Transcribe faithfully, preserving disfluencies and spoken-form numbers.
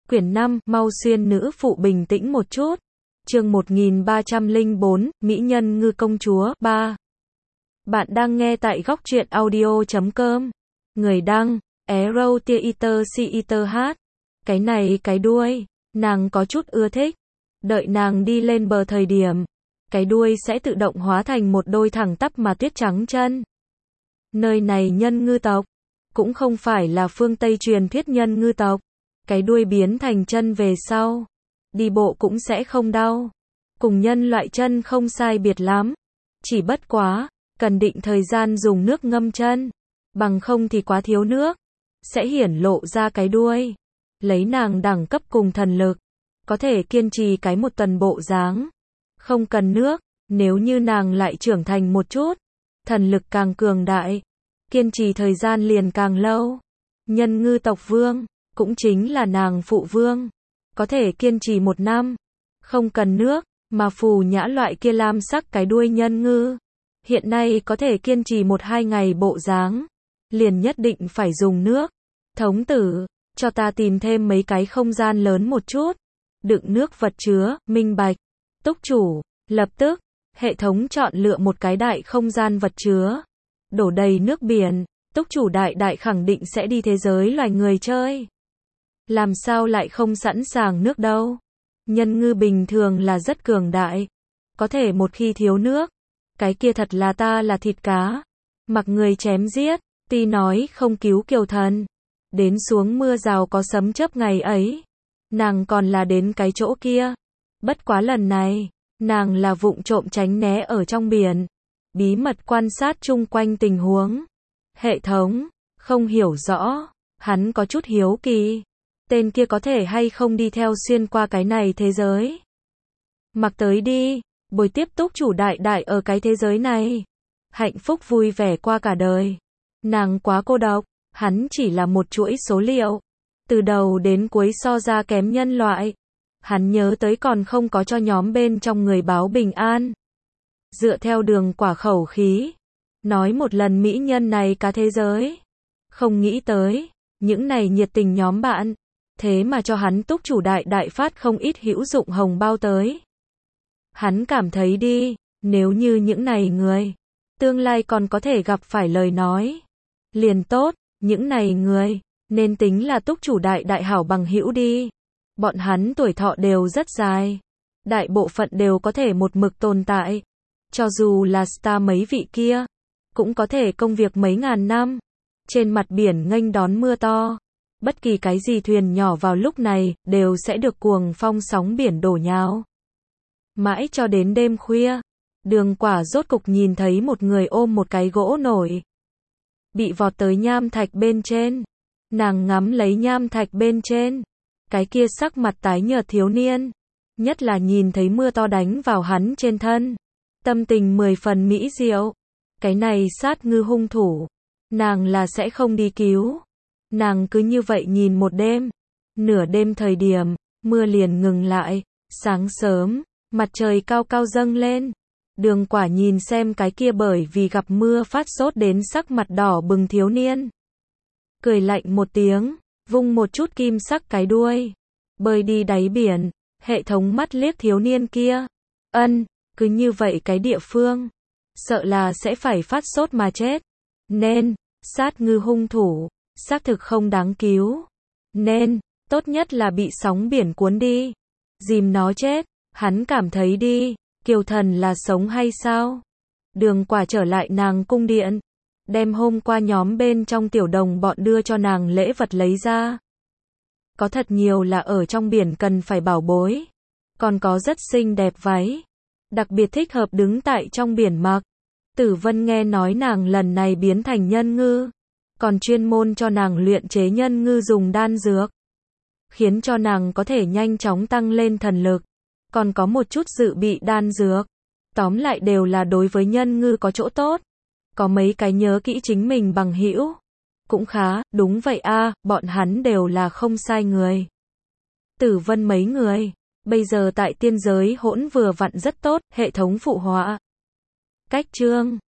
Quyển năm, mau xuyên nữ phụ bình tĩnh một chút. Chương một nghìn ba trăm lẻ bốn, Mỹ nhân ngư công chúa, ba. Bạn đang nghe tại góc truyện audio chấm com. Người đăng, Arrow Theater Theater hát. Cái này cái đuôi, nàng có chút ưa thích. Đợi nàng đi lên bờ thời điểm, cái đuôi sẽ tự động hóa thành một đôi thẳng tắp mà tuyết trắng chân. Nơi này nhân ngư tộc, cũng không phải là phương Tây truyền thuyết nhân ngư tộc. Cái đuôi biến thành chân về sau, đi bộ cũng sẽ không đau. Cùng nhân loại chân không sai biệt lắm. Chỉ bất quá, cần định thời gian dùng nước ngâm chân. Bằng không thì quá thiếu nước, sẽ hiển lộ ra cái đuôi. Lấy nàng đẳng cấp cùng thần lực, có thể kiên trì cái một tuần bộ dáng. Không cần nước, nếu như nàng lại trưởng thành một chút, thần lực càng cường đại, kiên trì thời gian liền càng lâu. Nhân ngư tộc vương, cũng chính là nàng phụ vương, có thể kiên trì một năm, không cần nước, mà phù nhã loại kia lam sắc cái đuôi nhân ngư, hiện nay có thể kiên trì một hai ngày bộ dáng, liền nhất định phải dùng nước. Thống tử, cho ta tìm thêm mấy cái không gian lớn một chút, đựng nước vật chứa, minh bạch. Túc chủ, lập tức, hệ thống chọn lựa một cái đại không gian vật chứa, đổ đầy nước biển. Túc chủ đại đại khẳng định sẽ đi thế giới loài người chơi. Làm sao lại không sẵn sàng nước đâu? Nhân ngư bình thường là rất cường đại, có thể một khi thiếu nước, cái kia thật là ta là thịt cá, mặc người chém giết. Ti nói không cứu kiều thần, đến xuống mưa rào có sấm chớp ngày ấy, nàng còn là đến cái chỗ kia. Bất quá lần này, nàng là vụng trộm tránh né ở trong biển, bí mật quan sát chung quanh tình huống. Hệ thống, không hiểu rõ, hắn có chút hiếu kỳ. Tên kia có thể hay không đi theo xuyên qua cái này thế giới. Mặc tới đi, bồi tiếp túc chủ đại đại ở cái thế giới này. Hạnh phúc vui vẻ qua cả đời. Nàng quá cô độc, hắn chỉ là một chuỗi số liệu. Từ đầu đến cuối so ra kém nhân loại. Hắn nhớ tới còn không có cho nhóm bên trong người báo bình an. Dựa theo đường quả khẩu khí, nói một lần mỹ nhân này cả thế giới. Không nghĩ tới, những này nhiệt tình nhóm bạn, thế mà cho hắn túc chủ đại đại phát không ít hữu dụng hồng bao tới. Hắn cảm thấy đi, nếu như những này người, tương lai còn có thể gặp phải lời nói, liền tốt, những này người, nên tính là túc chủ đại đại hảo bằng hữu đi. Bọn hắn tuổi thọ đều rất dài, đại bộ phận đều có thể một mực tồn tại. Cho dù là star mấy vị kia, cũng có thể công việc mấy ngàn năm, trên mặt biển nghênh đón mưa to. Bất kỳ cái gì thuyền nhỏ vào lúc này, đều sẽ được cuồng phong sóng biển đổ nhào. Mãi cho đến đêm khuya, đường quả rốt cục nhìn thấy một người ôm một cái gỗ nổi, bị vọt tới nham thạch bên trên. Nàng ngắm lấy nham thạch bên trên, cái kia sắc mặt tái nhợt thiếu niên, nhất là nhìn thấy mưa to đánh vào hắn trên thân, tâm tình mười phần mỹ diệu. Cái này sát ngư hung thủ, nàng là sẽ không đi cứu. Nàng cứ như vậy nhìn một đêm. Nửa đêm thời điểm, mưa liền ngừng lại. Sáng sớm, mặt trời cao cao dâng lên. Đường quả nhìn xem cái kia bởi vì gặp mưa phát sốt đến sắc mặt đỏ bừng thiếu niên, cười lạnh một tiếng, vung một chút kim sắc cái đuôi, bơi đi đáy biển. Hệ thống mắt liếc thiếu niên kia. Ân, cứ như vậy cái địa phương, sợ là sẽ phải phát sốt mà chết. Nên, sát ngư hung thủ, xác thực không đáng cứu. Nên, tốt nhất là bị sóng biển cuốn đi, dìm nó chết. Hắn cảm thấy đi, kiều thần là sống hay sao? Đường quả trở lại nàng cung điện, đem hôm qua nhóm bên trong tiểu đồng bọn đưa cho nàng lễ vật lấy ra. Có thật nhiều là ở trong biển cần phải bảo bối, còn có rất xinh đẹp váy, đặc biệt thích hợp đứng tại trong biển mặc. Tử Vân nghe nói nàng lần này biến thành nhân ngư, còn chuyên môn cho nàng luyện chế nhân ngư dùng đan dược, khiến cho nàng có thể nhanh chóng tăng lên thần lực, còn có một chút dự bị đan dược. Tóm lại đều là đối với nhân ngư có chỗ tốt. Có mấy cái nhớ kỹ chính mình bằng hữu, cũng khá. Đúng vậy a, bọn hắn đều là không sai người. Tử Vân mấy người, bây giờ tại tiên giới hỗn vừa vặn rất tốt, hệ thống phụ họa. Cách chương